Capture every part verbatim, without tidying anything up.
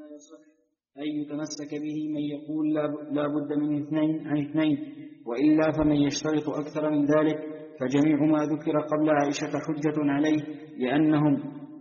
لا يصح أن يتمسك به من يقول لا بد من اثنين عن اثنين، وإلا فمن يشترط أكثر من ذلك فجميع ما ذكر قبل عائشة حجة عليه، لأنهم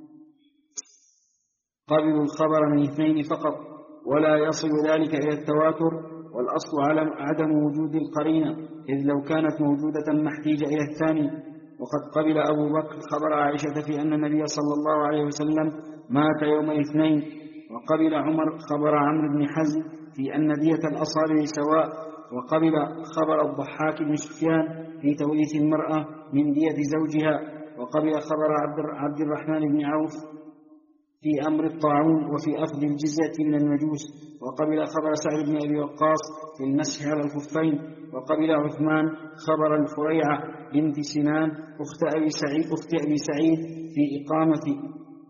قبلوا الخبر من اثنين فقط، ولا يصل ذلك إلى التواتر، والأصل على عدم وجود القرينة، إذ لو كانت موجودة ما احتيج إلى الثاني. وقد قبل أبو بكر خبر عائشة في أن النبي صلى الله عليه وسلم مات يوم الاثنين، وقبل عمر خبر عمرو بن حزم في أن دية الأصابع سواء، وقبل خبر الضحاك بن سفيان في توريث المرأة من دية زوجها، وقبل خبر عبد الرحمن بن عوف في أمر الطاعون وفي أخذ الجزية من المجوس، وقبل خبر سعد بن أبي وقاص في المسح على الخفين، وقبل عثمان خبر الفريعة بنت سنان أخت أبي سعيد, أخت أبي سعيد في إقامة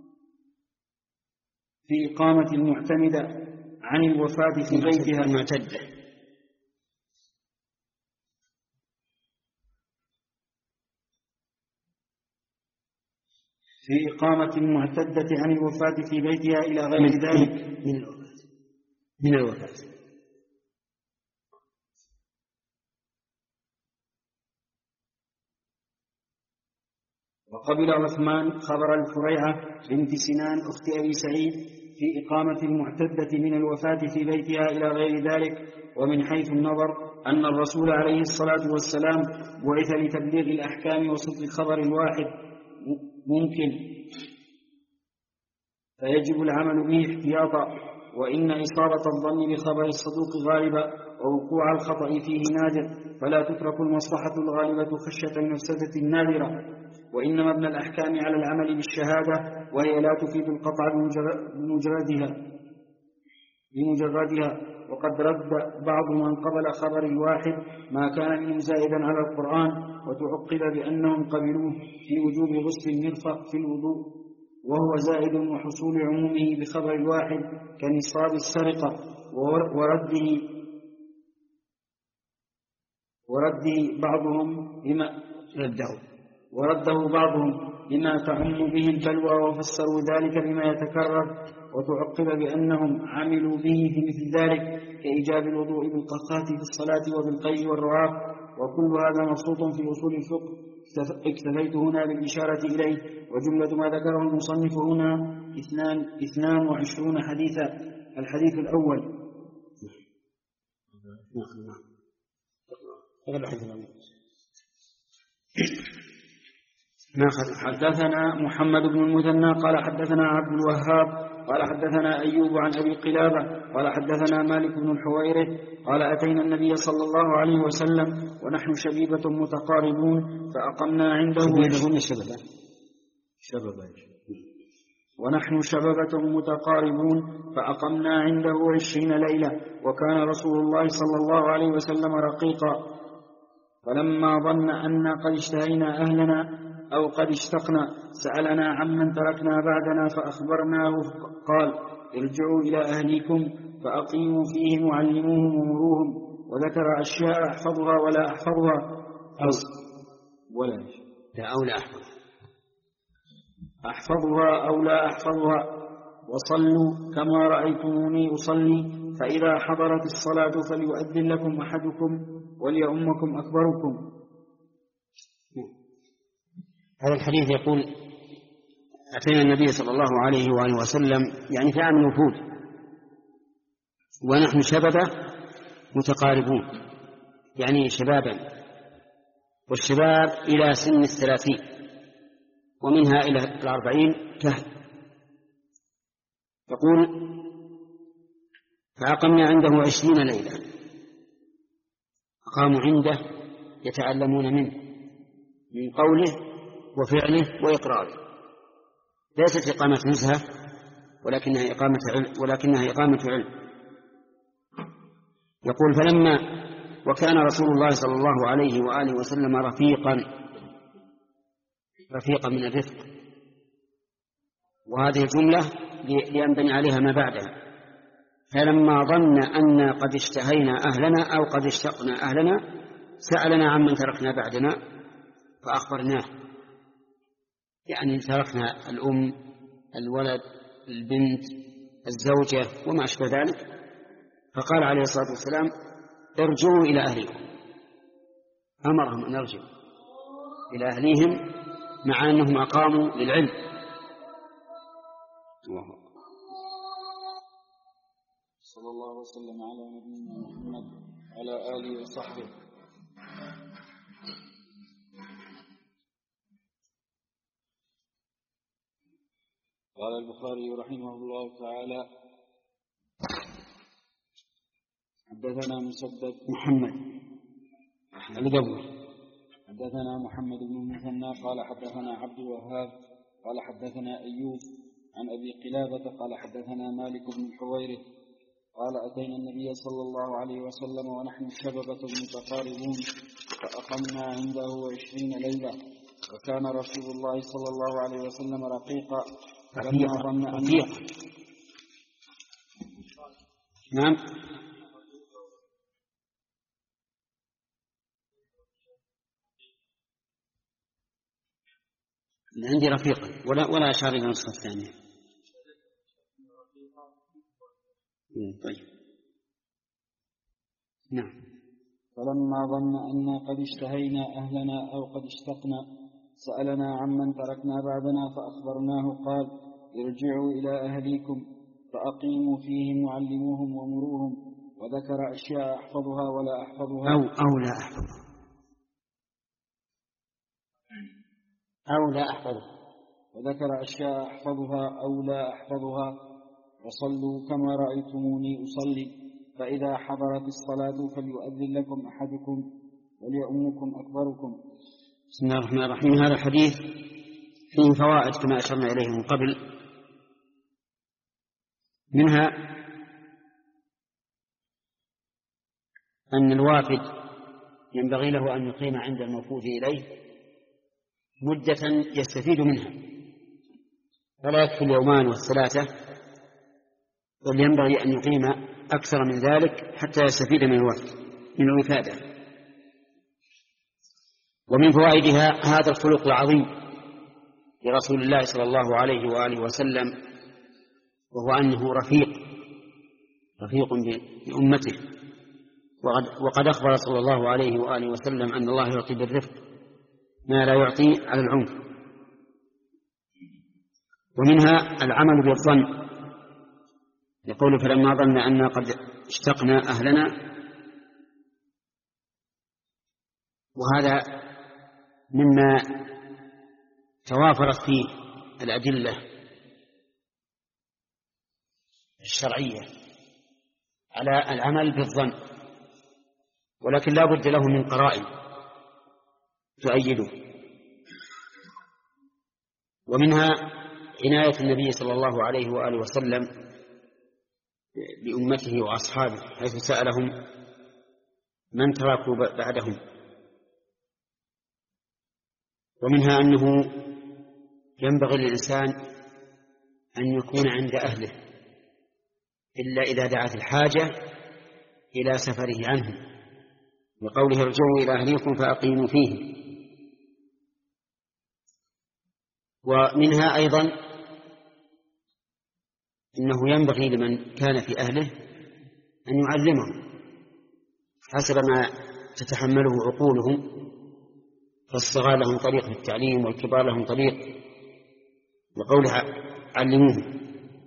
في إقامة المعتمدة عن الوفاة في بيتها المعتدة في إقامة المعتدة عن الوفاة في بيتها إلى غير ذلك من الوفاة من الوفاة وقبل عثمان خبر الفريعة بنت سنان أخت أبي سعيد في إقامة المعتدة من الوفاة في بيتها إلى غير ذلك. ومن حيث النظر أن الرسول عليه الصلاة والسلام بعث لتبليغ الأحكام وصدق الخبر الواحد ممكن، فيجب العمل به احتياطا، وإن إصابة الظن بخبر الصدوق غالبة ووقوع الخطأ فيه نادر، فلا تترك المصلحة الغالبة خشية المفسدة النادرة. وإنما ابن الأحكام على العمل بالشهادة، وهي لا تفيد القطع بمجردها بمجردها وقد رد بعض من قبل خبر الواحد ما كان منه زائدا على القرآن، وتعقب بأنهم قبلوه في وجوب غسل المرفق في الوضوء، وهو زائد وحصول عمومه بخبر الواحد كنصاب السرقة، ورده ورده بعضهم بما رده ورده بعضهم بما تعم به البلوى، وفسروا ذلك بما يتكرر، وتعقب بأنهم عملوا به في مثل ذلك كإيجاب الوضوء بالقطات في الصلاة وبالقيء والرعاف، وكل هذا مبسوط في أصول الفقه، اكتفيت هنا بالإشارة إليه. وجملة ما ذكره المصنف هنا اثنان, اثنان وعشرون حديثا. الحديث الأول حدثنا محمد بن المثنى قال حدثنا عبد الوهاب قال حدثنا أيوب عن أبي قلابة قال حدثنا مالك بن الحويرث قال أتينا النبي صلى الله عليه وسلم ونحن شبيبة متقاربون فأقمنا عنده شببة شببة ونحن شببة متقاربون فأقمنا عنده عشرين ليلة، وكان رسول الله صلى الله عليه وسلم رقيقا، فلما ظن أن قد اشتهينا أهلنا أو قد اشتقنا سألنا عمن تركنا بعدنا فأخبرناه، قال ارجعوا إلى أهليكم فأقيموا فيهم وعلموهم ومروهم، وذكر أشياء أحفظها ولا أحفظها ولا أو لا أحفظها أحفظها أو لا أحفظها وصلوا كما رأيتموني أصلي، فإذا حضرت الصلاة فليؤذن لكم أحدكم وليؤمكم أكبركم. هذا الحديث يقول أتينا النبي صلى الله عليه وآله وسلم يعني في عام الوفود ونحن شبابة متقاربون، يعني شبابا، والشباب إلى سن الثلاثين ومنها إلى الأربعين كهل. يقول فأقمنا عنده عشرين ليلة، أقاموا عنده يتعلمون منه من قوله وفعله وإقراره، ليست إقامة نزهة ولكنها إقامة علم ولكنها إقامة علم. يقول فلما وكان رسول الله صلى الله عليه وآله وسلم رفيقا رفيقا من الرفق، وهذه الجملة لينبني عليها ما بعدها. فلما ظن أن قد اشتهينا أهلنا أو قد اشتقنا أهلنا سألنا عمن تركنا بعدنا فأخبرناه، يعني تركنا الأم الولد البنت الزوجة وما أشبه ذلك، فقال عليه الصلاة والسلام ارجعوا إلى أهلكم، أمرهم أن يرجعوا إلى أهليهم مع أنهم أقاموا للعلم. الله. صلى الله وسلم على نبينا محمد وعلى آله وصحبه. قال البخاري رحمه الله تعالى حدثنا مسدد محمد حدثنا محمد بن المثنى قال حدثنا عبد الوهاب قال حدثنا أيوب عن أبي قلابة قال حدثنا مالك بن الحويرث قال أتينا النبي صلى الله عليه وسلم ونحن شببة متقاربون فأقمنا عنده عشرين ليلة، وكان رسول الله صلى الله عليه وسلم رقيقا فلما ظن أن نعم عندي رفيقا ولا ولا أشار إلى النسخة الثانية. طيب نعم. فلما ظن أن قد اشتهينا أهلنا أو قد اشتقنا سألنا عمن تركنا بعدنا فأخبرناه قال ارجعوا إلى أهليكم فأقيموا فيهم وعلموهم ومروهم، وذكر أشياء أحفظها ولا أحفظها أو, أو لا أحفظها أو لا أحفظها وذكر أشياء أحفظها أو لا أحفظها وصلوا كما رأيتموني أصلي، فإذا حضرت الصلاة فليؤذن لكم أحدكم وليؤمكم أكبركم. بسم الله الرحمن الرحيم. هذا الحديث فيه فوائد كما أشرنا إليه من قبل، منها أن الوافد ينبغي له أن يقيم عند الموفود إليه مدة يستفيد منها، فلا يكفي اليومان والثلاثة، بل ينبغي أن يقيم أكثر من ذلك حتى يستفيد من الوقت من الوفادة. ومن فوائدها هذا الخلق العظيم لرسول الله صلى الله عليه وآله وسلم، وهو أنه رفيق رفيق بأمته، وقد أخبر صلى الله عليه وآله وسلم أن الله يعطي بالرفق ما لا يعطي على العنف. ومنها العمل بالظن، يقول فلما ظن أن قد اشتقنا أهلنا، وهذا مما توافرت فيه الأدلة الشرعية على العمل بالظن، ولكن لا بد له من قرائن تؤيده. ومنها عناية النبي صلى الله عليه وآله وسلم بأمته وأصحابه، حيث سألهم من تركوا بعدهم. ومنها أنه ينبغي للإنسان أن يكون عند أهله إلا إذا دعت الحاجة إلى سفره عنهم، وقوله ارجعوا إلى أهليكم فأقيموا فيه. ومنها أيضا إنه ينبغي لمن كان في أهله أن يعلمهم حسب ما تتحمله عقولهم، فالصغار لهم طريق في التعليم والكبار لهم طريق، وقولها علموهم.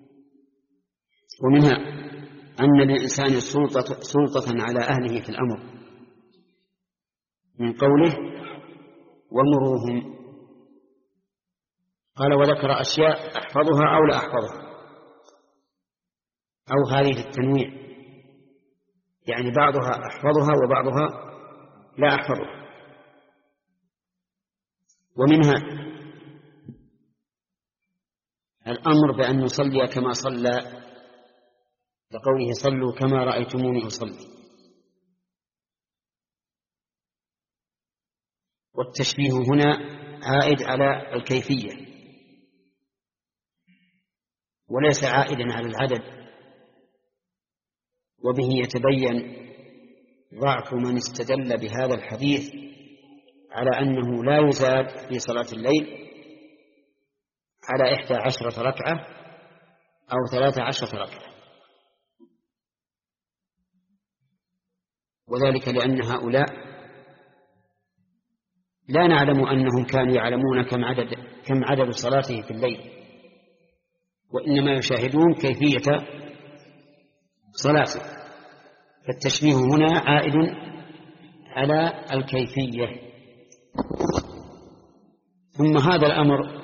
ومنها أن للإنسان سلطة, سلطة على أهله في الأمر، من قوله ومروهم. قال وذكر أشياء أحفظها أو لا أحفظها، أو هذه التنويع، يعني بعضها أحفظها وبعضها لا أحفظها. ومنها الأمر بأن نصلي كما صلى، لقوله صلوا كما رأيتموني أصلي. والتشبيه هنا عائد على الكيفية وليس عائدا على العدد، وبه يتبين ضعف من استدل بهذا الحديث على أنه لا يزاد في صلاة الليل على إحدى عشرة ركعة أو ثلاث عشرة ركعة، وذلك لأن هؤلاء لا نعلم أنهم كانوا يعلمون كم عدد كم عدد صلاته في الليل، وإنما يشاهدون كيفية صلاته، فالتشبيه هنا عائد على الكيفية. ثم هذا الأمر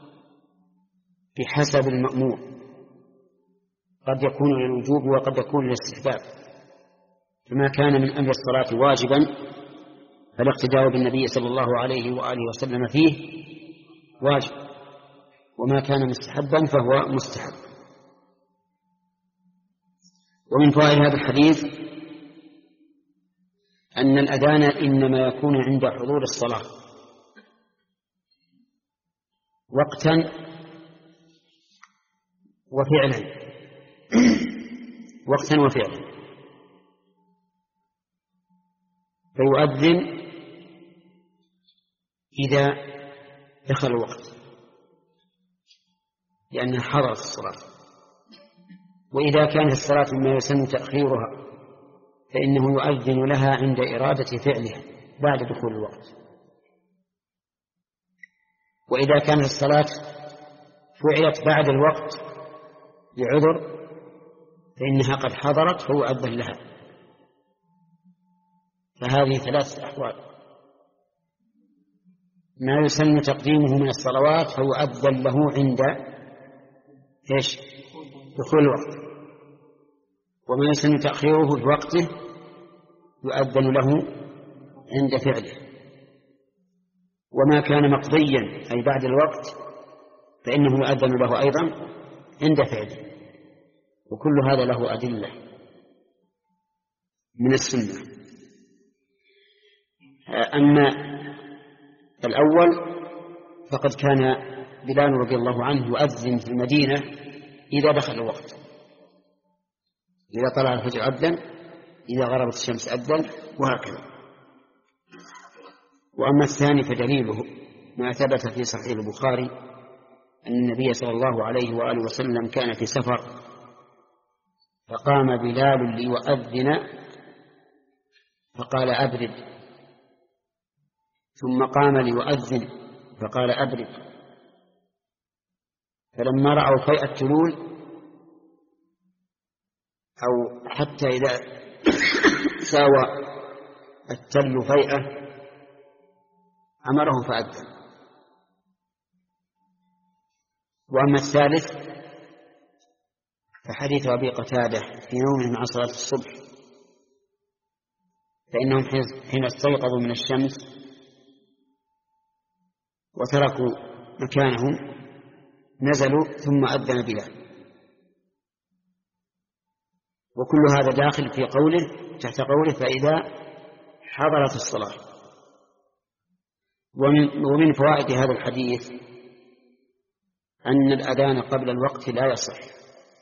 بحسب المأمور، قد يكون للوجوب وقد يكون للاستحباب، فما كان من أمر الصلاة واجبا فالاقتداء بالنبي صلى الله عليه وآله وسلم فيه واجب، وما كان مستحبا فهو مستحب. ومن فوائد هذا الحديث أن الأذان إنما يكون عند حضور الصلاة وقتا وفعلا وقتا وفعلا، فيؤذن إذا دخل الوقت لأنها حضرت الصلاة، وإذا كانت الصلاة مما يسن تأخيرها فإنه يؤذن لها عند إرادة فعلها بعد دخول الوقت، وإذا كانت الصلاة فعلت بعد الوقت لعذر فإنها قد حضرت فيؤذن لها. فهذه ثلاثة أحوال: ما يسن تقديمه من الصلوات فيؤذن له عند إيش؟ دخول الوقت، وما يسن تأخيره في وقته يؤذن له عند فعله، وما كان مقضيا أي بعد الوقت فإنه يؤذن له أيضا عند فعله. وكل هذا له أدلة من السنة. أما الأول فقد كان بلال رضي الله عنه يؤذن في المدينة إذا دخل الوقت، إذا طلع الفجر أذن، إذا غربت الشمس أذن، وهكذا. وأما الثاني فدليله ما ثبت في صحيح البخاري أن النبي صلى الله عليه وآله وسلم كان في سفر فقام بلال ليؤذن فقال أبرد، ثم قام ليؤذن فقال أبرد، فلما رأوا فيء التلول أو حتى إذا ساوى التل فيئة أمره فأذن. وأما الثالث فحديث أبي قتادة في نومهم عن صلاة الصبح، فإنهم حين استيقظوا من الشمس وتركوا مكانهم نزلوا ثم أذن بلال. وكل هذا داخل في قوله تحت قوله فإذا حضرت الصلاة. ومن فوائد هذا الحديث أن الأذان قبل الوقت لا يصح،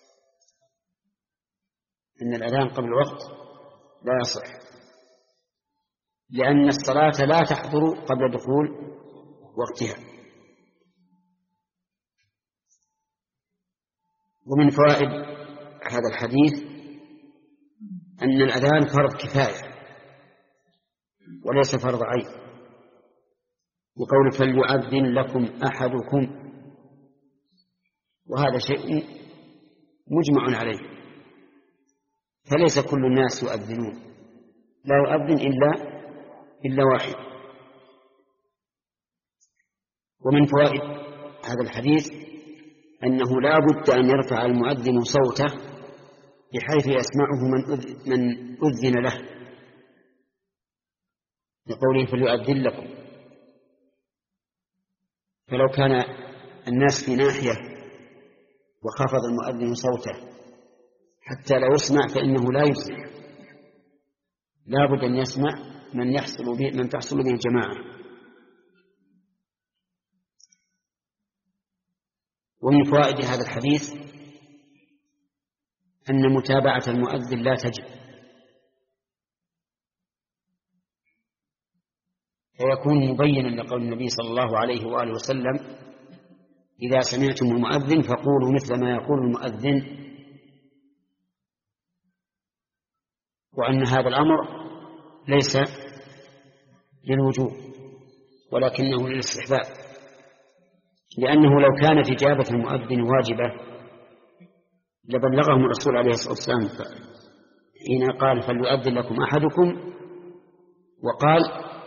أن الأذان قبل الوقت لا يصح، لأن الصلاة لا تحضر قبل دخول وقتها. ومن فوائد هذا الحديث أن الأذان فرض كفاية وليس فرض عين، بقول فليؤذن لكم أحدكم، وهذا شيء مجمع عليه، فليس كل الناس يؤذنون، لا يؤذن إلا إلا واحد. ومن فوائد هذا الحديث أنه لا بد أن يرفع المؤذن صوته بحيث يسمعه من أذن له، لقوله فليؤذن لكم. فلو كان الناس في ناحية وخفض المؤذن صوته حتى لا يسمع فإنه لا يسمع، لا بد أن يسمع من يحصل به من تحصل به الجماعة. ومن فوائد هذا الحديث أن متابعة المؤذن لا تجب، فيكون مبينا لقول النبي صلى الله عليه وآله وسلم إذا سمعتم المؤذن فقولوا مثل ما يقول المؤذن، وأن هذا الأمر ليس للوجوب ولكنه للاستحباب، لأنه لو كانت إجابة المؤذن واجبة لبلغهم الرسول عليه الصلاة والسلام حين قال فليؤذن لكم أحدكم، وقال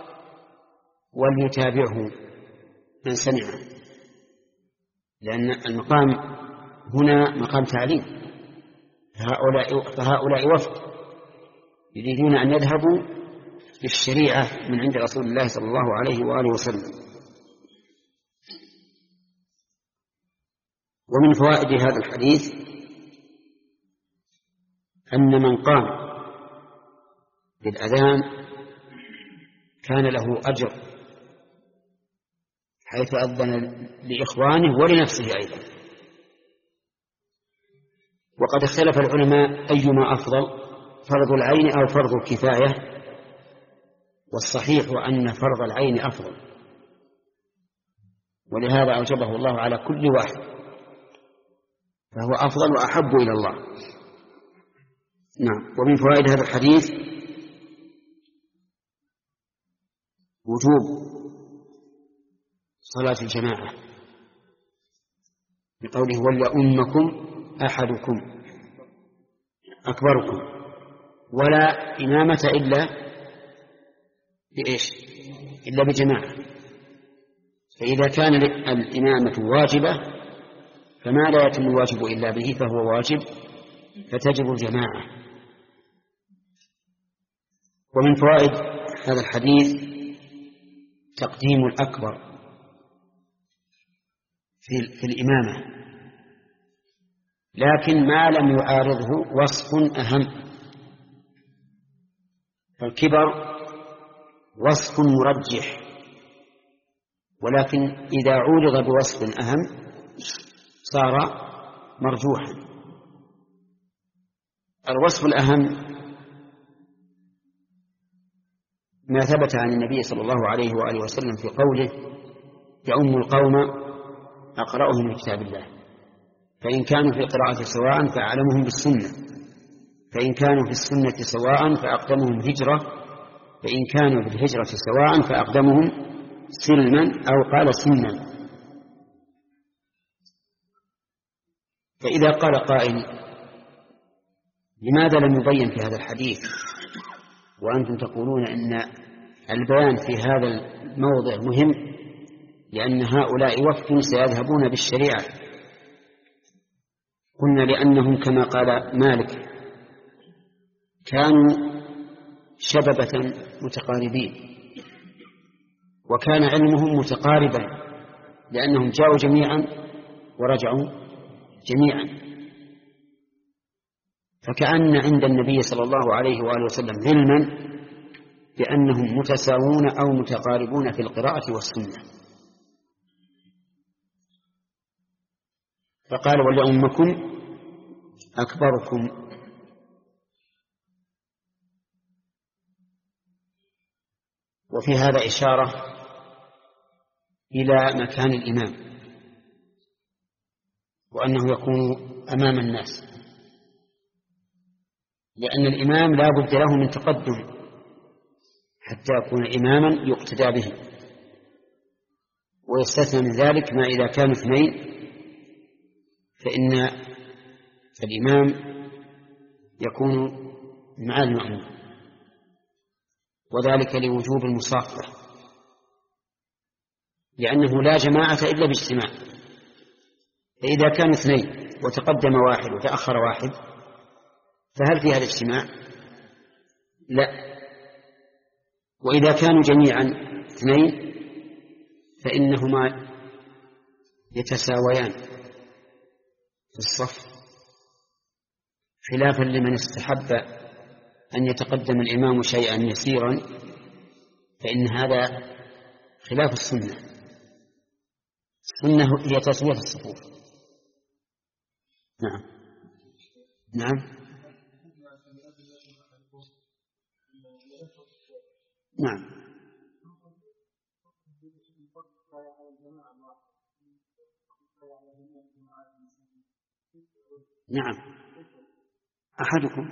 وليتابعه من سمعه، لأن المقام هنا مقام تعليم، فهؤلاء, فهؤلاء وفد يريدون أن يذهبوا بالشريعة من عند رسول الله صلى الله عليه وآله وسلم. ومن فوائد هذا الحديث أن من قام بالأذان كان له أجر حيث أذن لإخوانه ولنفسه أيضا. وقد اختلف العلماء أيما أفضل، فرض العين أو فرض الكفاية، والصحيح أن فرض العين أفضل، ولهذا أوجبه الله على كل واحد، فهو أفضل وأحب إلى الله. نعم. ومن فوائد هذا الحديث وجوب صلاة الجماعة بقوله وليؤمكم أحدكم أكبركم، ولا إمامة إلا بإيش؟ إلا بجماعة. فإذا كان الإمامة واجبة فما لا يتم الواجب إلا به فهو واجب، فتجب الجماعة. ومن فوائد هذا الحديث تقديم الأكبر في, في الإمامة، لكن ما لم يعارضه وصف أهم. فالكبر وصف مرجح، ولكن إذا عورض بوصف أهم صار مرجوحا. الوصف الأهم ما ثبت عن النبي صلى الله عليه وآله وسلم في قوله يؤم القوم أقرأهم من كتاب الله، فإن كانوا في قراءة سواء فأعلمهم بالسنة، فإن كانوا في السنة سواء فأقدمهم هجرة، فإن كانوا في الهجرة سواء فأقدمهم سلما أو قال سنا. فإذا قال قائل لماذا لم يبين في هذا الحديث وأنتم تقولون إن البيان في هذا الموضع مهم، لأن هؤلاء وفد سيذهبون بالشريعة؟ قلنا لأنهم كما قال مالك كانوا شببة متقاربين، وكان علمهم متقاربا، لأنهم جاءوا جميعا ورجعوا جميعا، فكأن عند النبي صلى الله عليه وآله وسلم علما بأنهم متساوون أو متقاربون في القراءة والسنة، فقال ولأمكم أكبركم. وفي هذا إشارة إلى مكان الإمام، وأنه يكون أمام الناس، لأن الإمام لا بد له من تقدم حتى يكون إماما يقتدى به. ويستثنى من ذلك ما إذا كانوا اثنين فإن الإمام يكون مع المأموم، وذلك لوجوب المصافحة، لأنه لا جماعة إلا باجتماع. فإذا كانوا اثنين وتقدم واحد وتأخر واحد فهل في هذا اجتماع؟ لا. وإذا كانوا جميعا اثنين فإنهما يتساويان في الصف، خلافا لمن استحب أن يتقدم الإمام شيئا يسيرا، فإن هذا خلاف السنة. السنة هي تسوية الصفوف. نعم نعم نعم نعم أحدكم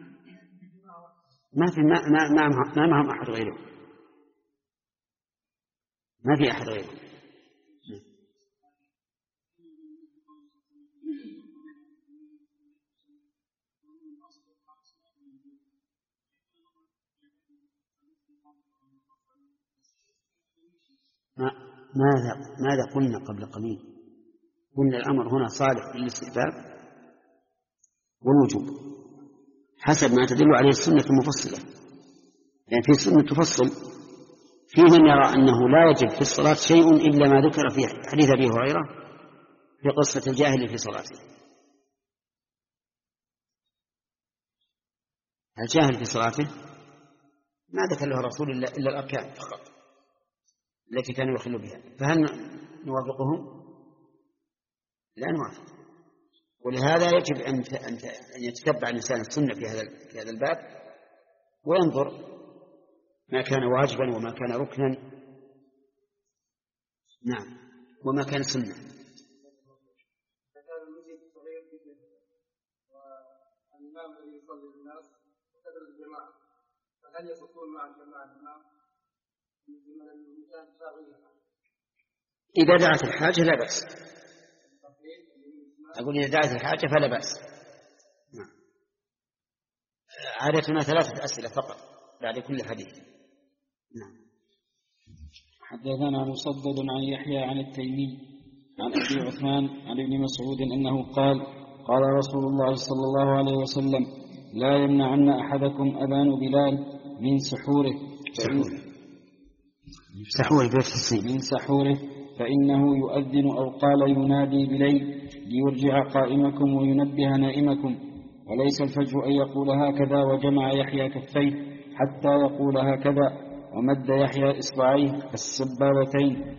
ما في ما ما ما, ما معهم أحد غيره، ما في أحد غيره. ماذا ماذا قلنا قبل قليل؟ قلنا الأمر هنا صالح للاستحباب والوجوب حسب ما تدل عليه السنة المفصلة، لأن يعني في السنة تفصل، في من يرى أنه لا يجب في الصلاة شيء إلا ما ذكر في حديث أبي هريرة في قصة الجاهل في صلاته. الجاهل في صلاته ما ذكر له رسول الله إلا الأركان فقط التي كانوا يخلوا بها، فهل نوافقهم؟ لا نوافق. ولهذا يجب أن يتتبع الإنسان السنة في هذا في هذا الباب وينظر ما كان واجبا وما كان ركنا، نعم، وما كان سنة. فهل يصفون مع الجماعة الإمام؟ إذا دعت الحاجة لا بأس. أقول إذا دعت الحاجة فلا بأس. نعم. عادتنا ثلاثة أسئلة فقط بعد كل حديث. نعم. حدثنا مسدد عن يحيى عن التيمي عن أبي عثمان عن ابن مسعود أنه قال قال رسول الله صلى الله عليه وسلم: لا يمنعن أحدكم أذان بلال من سحوره سحوره من سحوره فإنه يؤذن أو قال ينادي بليل ليرجع قائمكم وينبه نائمكم، وليس الفجر أن يقول هكذا وجمع يحيى كفيه حتى يقول هكذا ومد يحيى إصبعيه السبابتين.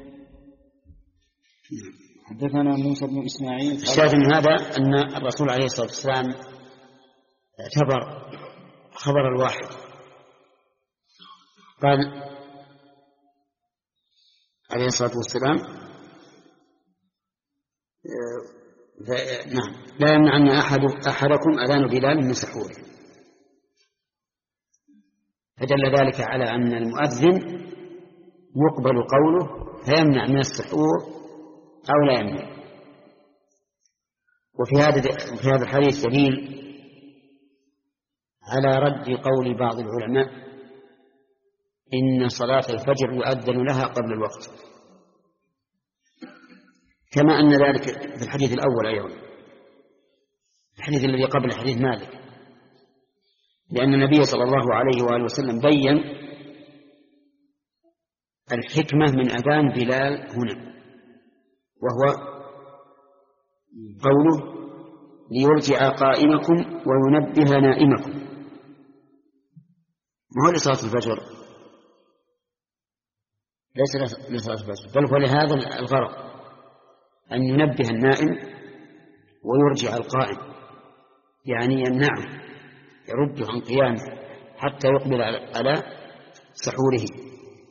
حدثنا موسى بن إسماعيل. الشاهد من هذا أن الرسول عليه الصلاة والسلام اعتبر خبر الواحد، قال عليه الصلاة والسلام: نعم لا يمنعن أحد أحدكم أذان بلال من سحوره، فدل ذلك على أن المؤذن يقبل قوله فيمنع من السحور أو لا يمنع. وفي هذا في هذا الحديث دليل على رد قول بعض العلماء إن صلاة الفجر يؤذن لها قبل الوقت، كما أن ذلك في الحديث الأول أيضا، الحديث الذي قبل حديث مالك، لأن النبي صلى الله عليه وآله وسلم بين الحكمة من أذان بلال هنا، وهو قوله ليرجع قائمكم وينبه نائمكم، ما هو لصلاة الفجر، ليس لصلاة الفجر، بل هو لهذا الغرض أن ينبه النائم ويرجع القائم، يعني يمنعه يرد عن قيامه حتى يقبل على سحوره.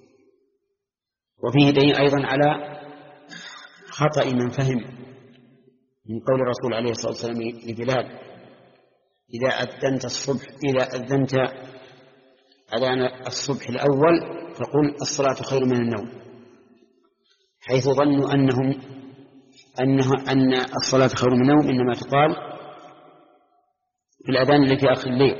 وفيه دليل أيضا على خطأ من فهم من قول الرسول عليه الصلاة والسلام لبلال: إذا أذنت الصبح إذا أذنت أذان الصبح الأول فقل الصلاة خير من النوم، حيث ظنوا أنهم أنه أن الصلاة خير من النوم إنما تقال في الأذان اللي في آخر الليل،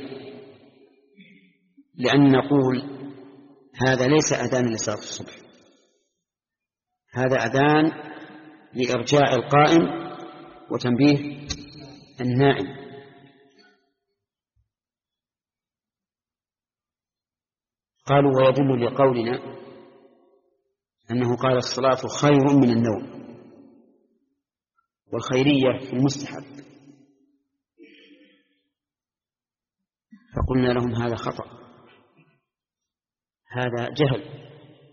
لأن نقول هذا ليس أذان لصلاة الصبح، هذا أذان لإرجاع القائم وتنبيه النائم. قالوا ويدل لقولنا أنه قال الصلاة خير من النوم، والخيرية في المستحب، فقلنا لهم هذا خطأ، هذا جهل،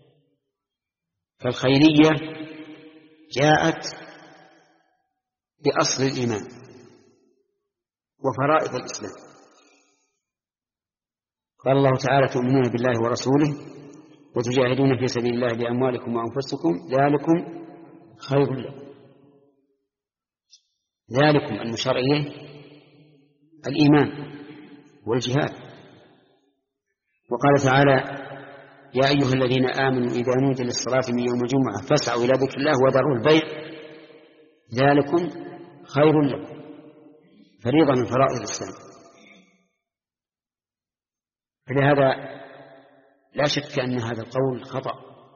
فالخيرية جاءت بأصل الإيمان وفرائض الإسلام. قال الله تعالى: تؤمنون بالله ورسوله وتجاهدون في سبيل الله بأموالكم وأنفسكم ذلكم خير لكم. ذلكم المشار إليه الإيمان والجهاد. وقال تعالى يا أيها الذين آمنوا إذا نودي للصلاة من يوم الجمعة فاسعوا إلى ذكر الله وذروا البيع ذلكم خير لكم، فريضة من فرائض الإسلام. فلهذا لا شك أن هذا القول خطأ،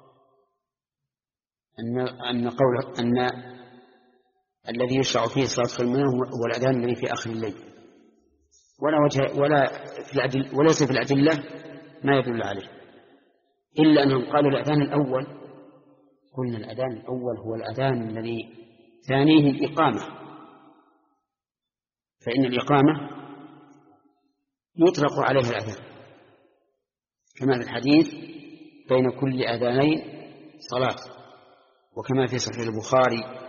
أن أن قول أن الذي يشرع فيه صلاة المنام هو الأذان الذي في آخر الليل، ولا وجه ولا في الأدلة وليس في الأدلة ما يدل عليه، إلا أنهم قالوا الأذان الأول. قلنا الأذان الأول هو الأذان الذي ثانيه الإقامة، فإن الإقامة يطلق عليها الأذان، كما في الحديث بين كل أذانين صلاة، وكما في صحيح البخاري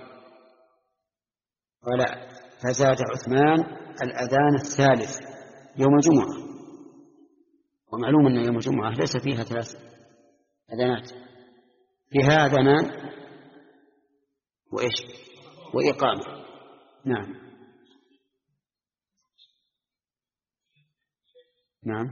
قال فزاد عثمان الأذان الثالث يوم الجمعة. ومعلوم أن يوم الجمعة ليس فيها ثلاث أذانات، فيها أذانان وإيش وإقامة. نعم نعم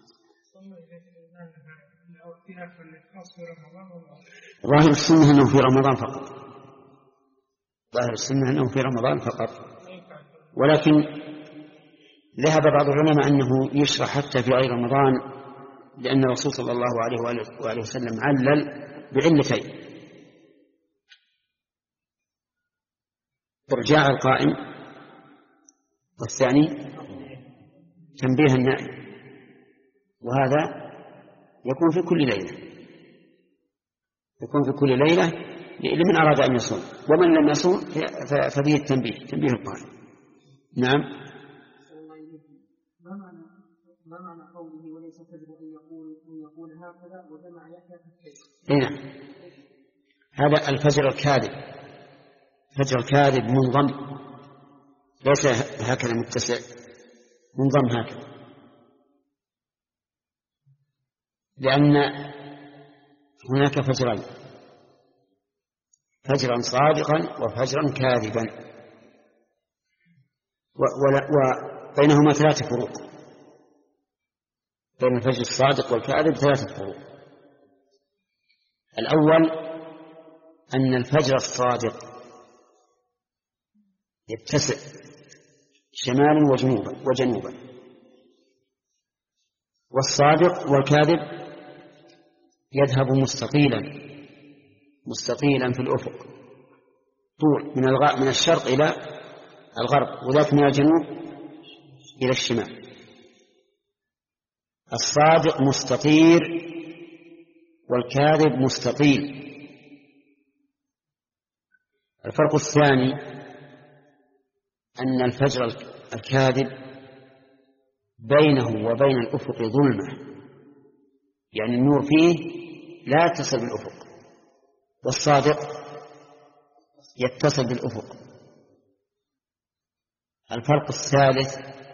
ظاهر السنة أنه في رمضان فقط، ظاهر السنة أنه في رمضان فقط، ولكن ذهب بعض العلماء أنه يشرع حتى في غير رمضان، لأن الرسول صلى الله عليه وآله وسلم علل بعلتين: إرجاع القائم، والثاني تنبيه النائم، وهذا يكون في كل ليلة، يكون في كل ليلة لمن أراد أن يصوم، ومن لم يصوم ففيه التنبيه، تنبيه القائم. نعم. ما معنى قوله وليس كذب أن يقول أن يقول هكذا وجمع يحيى في نعم، هذا الفجر الكاذب، فجر الكاذب منضم، ليس هكذا متسع، منضم هكذا، لأن هناك فجرين: فجرا صادقا وفجرا كاذبا، وبينهما ثلاثة فروق، بين الفجر الصادق والكاذب ثلاثة فروق. الأول أن الفجر الصادق يتسع شمالا وجنوبا وجنوبا، والصادق والكاذب يذهب مستطيلا مستطيلا في الأفق، طول من الغ... من الشرق إلى الغرب، وذاك من الجنوب إلى الشمال. الصادق مستطير والكاذب مستطيل. الفرق الثاني أن الفجر الكاذب بينه وبين الأفق ظلمة، يعني النور فيه لا يتصل بالأفق، والصادق يتصل بالأفق. الفرق الثالث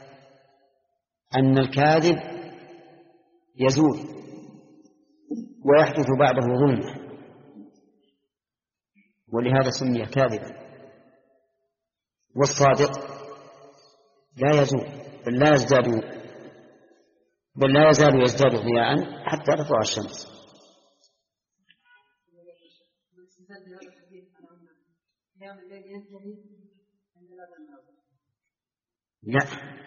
أن الكاذب يزول ويحدث بعده ظلمة، ولهذا سمي كاذبا. والصادق لا يزول بل لا يزداد بل لا يزال يزداد ضياء حتى تطلع الشمس. لا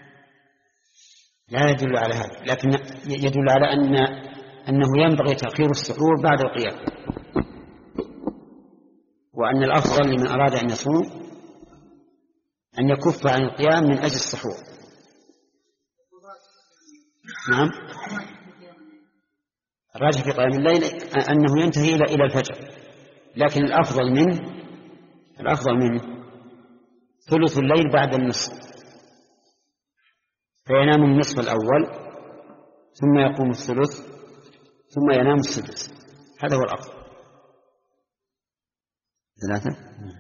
لا يدل على هذا، لكن يدل على أن أنه ينبغي تأخير السحور بعد القيام، وأن الأفضل لمن أراد أن يصوم أن يكف عن القيام من أجل السحور. نعم، الراجح في قيام الليل أنه ينتهي إلى الفجر، لكن الأفضل منه الأفضل منه ثلث الليل بعد النصف، فينام النصف الأول ثم يقوم الثلث ثم ينام السدس، هذا هو الأفضل. ثلاثة.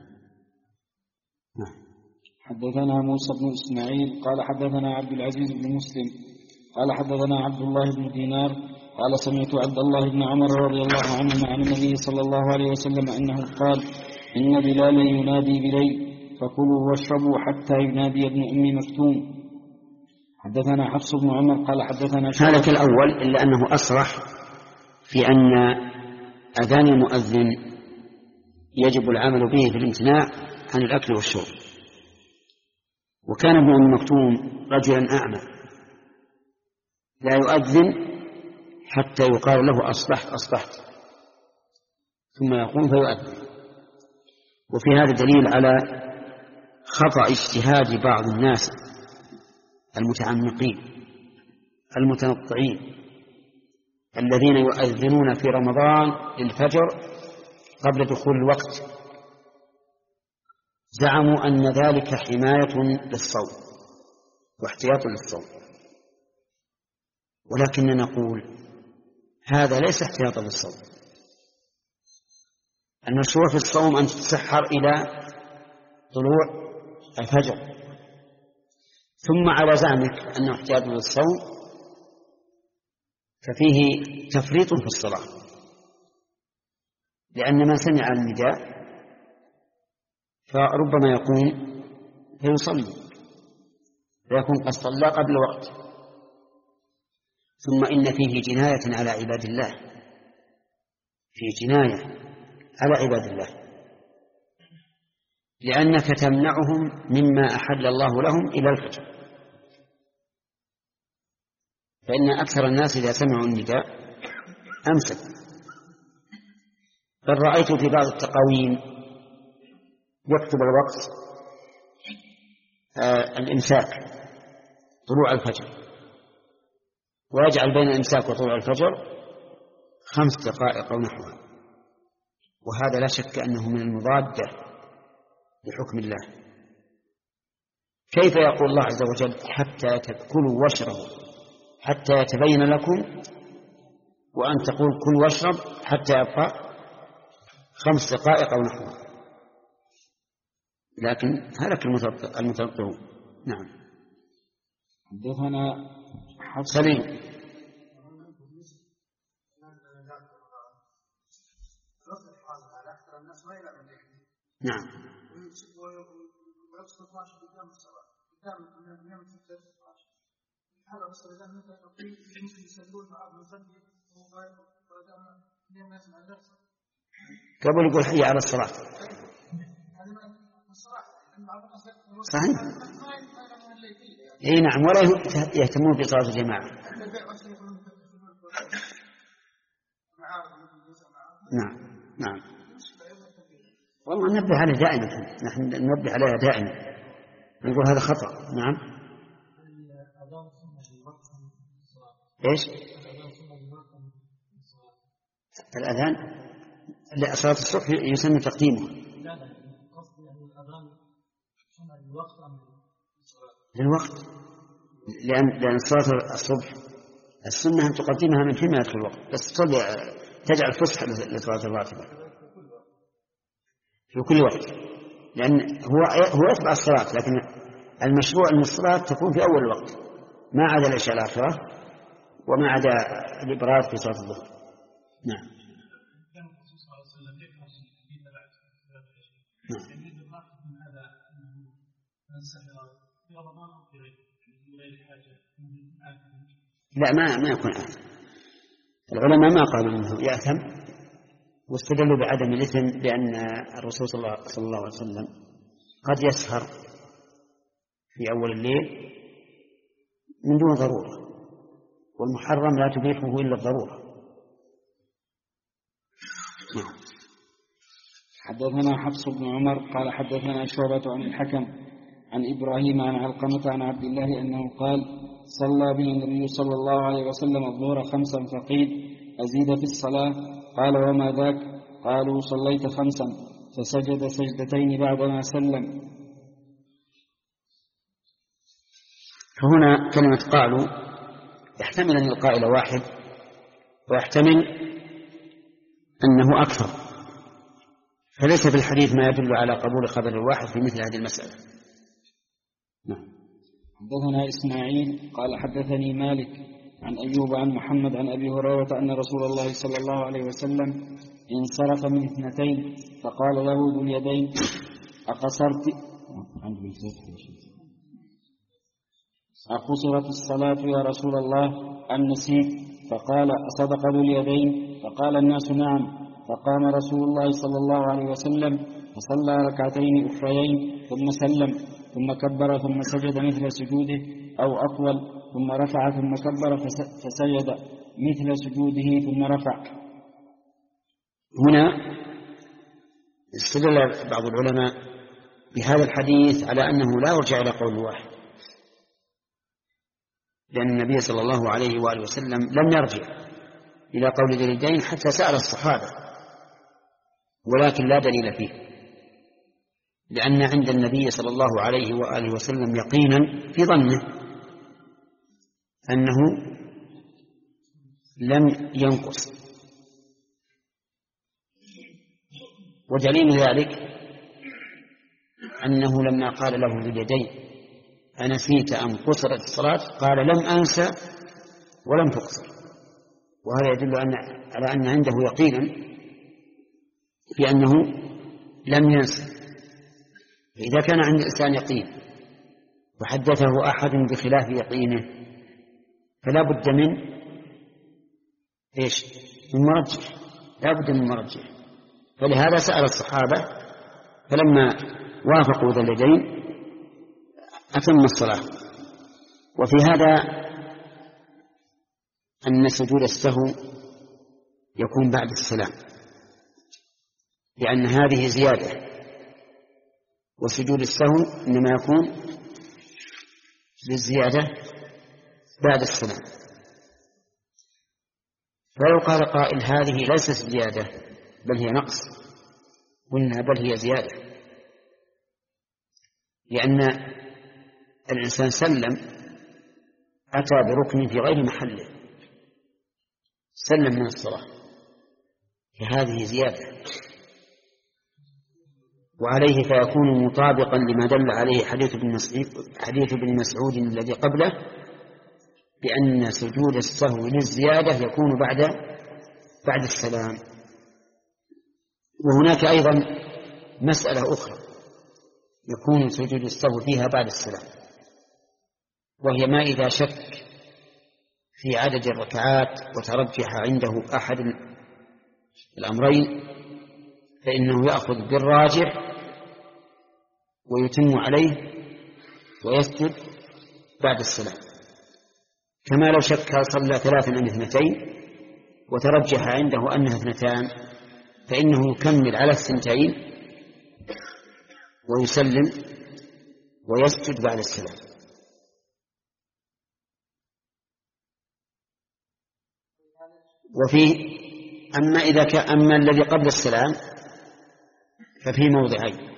نعم. حدثنا موسى بن إسماعيل قال حدثنا عبد العزيز بن مسلم قال حدثنا عبد الله بن دينار قال سمعت عبد الله بن عمر رضي الله عنهما عن النبي صلى الله عليه وسلم أنه قال: إن بلالا ينادي بليل فكلوا واشربوا حتى ينادي ابن أم مكتوم. حدثنا حفص بن عمر قال حدثنا هذا كالأول إلا أنه أصرح في أن أذان المؤذن يجب العمل به في الامتناع عن الأكل والشرب. وكان ابن أم مكتوم رجلا أعمى لا يؤذن حتى يقال له أصبحت أصبحت ثم يقوم فيؤذن. وفي هذا دليل على خطأ اجتهاد بعض الناس المتعمقين المتنطعين الذين يؤذنون في رمضان للفجر قبل دخول الوقت، زعموا أن ذلك حماية للصوم واحتياط للصوم، ولكننا نقول هذا ليس احتياطا للصوم. المشروع في الصوم أن تتسحر إلى طلوع الفجر، ثم على زعمك أنه احتياط للصوم ففيه تفريط في الصلاة، لأن من سمع النداء فربما يقوم فيصلي فيكون قد صلى قبل الوقت. ثم إن فيه جناية على عباد الله، فيه جناية على عباد الله، لأنك تمنعهم مما أحل الله لهم إلى الفجر. فإن أكثر الناس إذا سمعوا النداء أمسك. بل رأيت في بعض التقاويم يكتب الوقت آه الإمساك طلوع الفجر، ويجعل بين الإمساك وطلوع الفجر خمس دقائق أو نحوها، وهذا لا شك أنه من المضادة لحكم الله. كيف يقول الله عز وجل حتى تأكلوا واشربوا حتى يتبين لكم، وأن تقول كل واشرب حتى يبقى خمس دقائق أو نحوها؟ لكن هلك المتنطعون. نعم. حدثنا سليم. نعم. قبل يقول حي على الصلاة. صحيح. اي نعم، ولا يهتمون بصلاة الجماعة. نعم نعم. والله ننبه عليه دائما، نحن ننبه عليها دائما، نقول هذا خطأ. نعم. ايش الأذان؟ لا، صلاة الصبح يسمى تقديمه للوقت، لأن لأن صلاة الصبح السنة أن تقدمها من حين يدخل الوقت، بس تصلي تجعل فسحة لصلاة الراتبة في كل وقت، لأن هو هو يتبع الصلاة، لكن المشروع أن الصلاة تكون في أول الوقت ما عدا العشاء الآخرة وما عدا الإبراد في صلاة الظهر. نعم. لا، ما ما يكون آثم. العلماء ما قالوا انه يأثم، واستدلوا بعدم الإثم بأن الرسول صلى الله عليه وسلم قد يسهر في أول الليل من دون ضرورة، والمحرم لا تبيحه إلا الضرورة. نعم. حدثنا حفص بن عمر قال حدثنا شعبة عن الحكم عن إبراهيم عن علقمة عن عبد الله أنه قال صلى بنا النبي صلى الله عليه وسلم الظهر خمسا فقيل أزيد في الصلاة؟ قال وما ذاك؟ قالوا صليت خمسا، فسجد سجدتين بعدما سلم. فهنا كلمة قالوا يحتمل أن القائل واحد، ويحتمل أنه أكثر، فليس في الحديث ما يدل على قبول خبر الواحد في مثل هذه المسألة. نعم. حدثنا إسماعيل قال حدثني مالك عن أيوب عن محمد عن أبي هريرة أن رسول الله صلى الله عليه وسلم انصرف من اثنتين فقال له ذو اليدين أقصرت الحمد لله. أقصرت الصلاة يا رسول الله أم نسيت؟ فقال: أصدق ذو اليدين؟ فقال الناس: نعم. فقام رسول الله صلى الله عليه وسلم فصلى ركعتين أخريين ثم سلم، ثم كبر ثم سجد مثل سجوده أو أطول، ثم رفع ثم كبر فسجد مثل سجوده ثم رفع. هنا استدل بعض العلماء بهذا الحديث على أنه لا يرجع إلى قول واحد، لأن النبي صلى الله عليه وآله وسلم لم يرجع إلى قول ذي اليدين حتى سأل الصحابة، ولكن لا دليل فيه، لأن عند النبي صلى الله عليه وآله وسلم يقينا في ظنه أنه لم ينقص. ودليل ذلك أنه لما قال له ذو اليدين: أنسيت أم قصرت الصلاة؟ قال: لم أنسى ولم تقصر. وهذا يدل على أن عنده يقينا بأنه لم ينسى. إذا كان عند الإنسان يقين وحدثه أحد بخلاف يقينه فلا بد من إيش؟ من مرجح، لا بد من مرجح. فلهذا سأل الصحابة، فلما وافقوا ذا اليدين أتم الصلاة. وفي هذا أن سجود السهو يكون بعد السلام، لأن هذه زيادة، وسجود السهو إنما يكون للزيادة بعد السلام. فلو قال قائل: هذه ليست زيادة بل هي نقص، قلنا: بل هي زيادة، لأن الإنسان سلم، أتى بركن في غير محله، سلم من الصلاة، فهذه زيادة، وعليه فيكون مطابقا لما دل عليه حديث ابن مسعود, حديث ابن مسعود الذي قبله، بأن سجود السهو للزيادة يكون بعد بعد السلام. وهناك أيضا مسألة أخرى يكون سجود السهو فيها بعد السلام، وهي ما إذا شك في عدد الركعات وترجح عنده أحد الأمرين فإنه يأخذ بالراجح ويتم عليه ويسجد بعد السلام، كما لو شك هل صلى ثلاثا أم اثنتين وترجح عنده أنها اثنتان، فإنه يكمل على الثنتين ويسلم ويسجد بعد السلام. وفي أما إذا كان أما الذي قبل السلام ففي موضعين: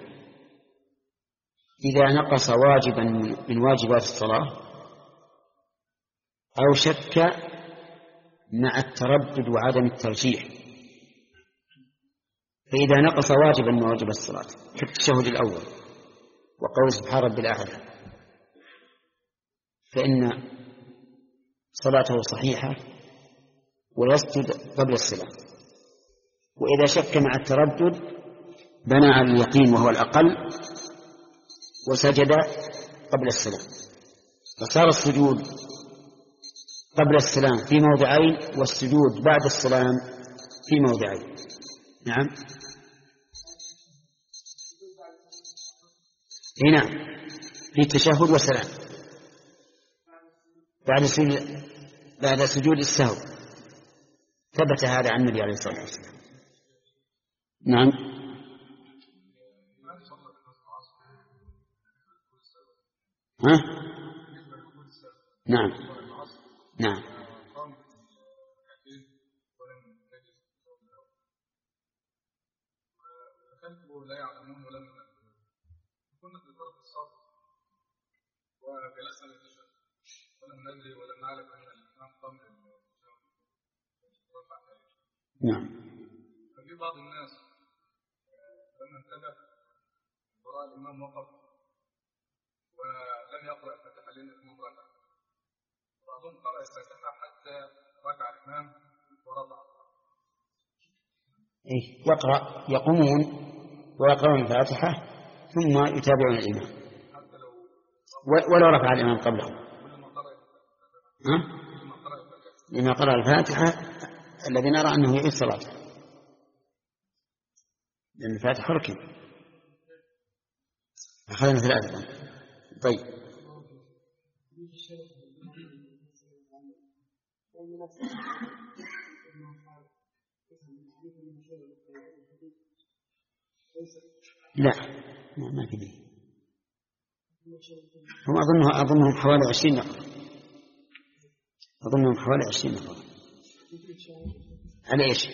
إذا نقص واجبا من واجبات الصلاة أو شك مع التردد وعدم الترجيح. فإذا نقص واجبا من واجبات الصلاة كالتشهد الأول وقول سبحان ربي الأعلى فإن صلاته صحيحة ويسجد قبل السلام. وإذا شك مع التردد بنى على اليقين وهو الأقل وسجد قبل السلام، فصار السجود قبل السلام في موضعين والسجود بعد السلام في موضعين. نعم هنا في التشهد والسلام بعد سجود بعد سجود السهو، ثبت هذا عن النبي عليه الصلاة والسلام. نعم ها؟ نعم نعم لا يعلمون ولم كنا في طرف الصف وجلسنا للتشهد ولم ندري ولم نعلم ان الامام قام نعم. ففي بعض الناس لما انتبه وراء الامام وقف ولم يقرأ الفاتحة لأن الإمام ركع، بعضهم قرأ الفاتحة حتى ركع الإمام ورفع. إيه يقرأ، يقومون ويقرأون الفاتحة ثم يتابعون الإمام. ولو رفع الإمام قبله. ها؟ لما قرأ الفاتحة الذي نرى أنه يعيد صلاته، لأن الفاتحة ركن. أخذنا ثلاثة. طيب لا ما في دين. هم أظنهم أظنهم حوالي عشرين نفر، أظنهم حوالي عشرين نفر. على إيش؟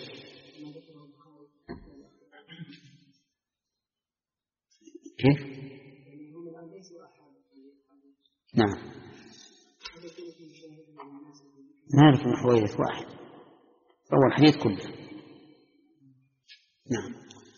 كيف؟ نعم نعرف من حوالي واحد روى الحديث كله. نعم.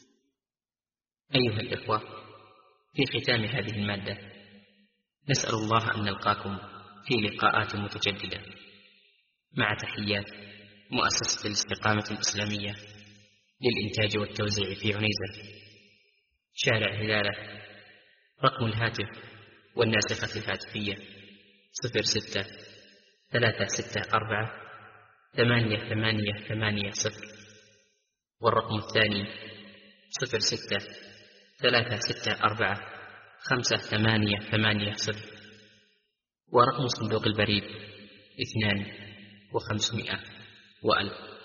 أيها الإخوة، في ختام هذه المادة نسأل الله أن نلقاكم في لقاءات متجددة، مع تحيات مؤسسة الاستقامة الإسلامية للإنتاج والتوزيع في عنيزة، شارع هلالة. رقم الهاتف والناسخة الهاتفية صفر ستة ثلاثة ستة أربعة ثمانية ثمانية ثمانية صفر، والرقم الثاني صفر ستة ثلاثة ستة أربعة خمسة ثمانية ثمانية صفر، ورقم صندوق البريد اثنان وخمسمائة وألف.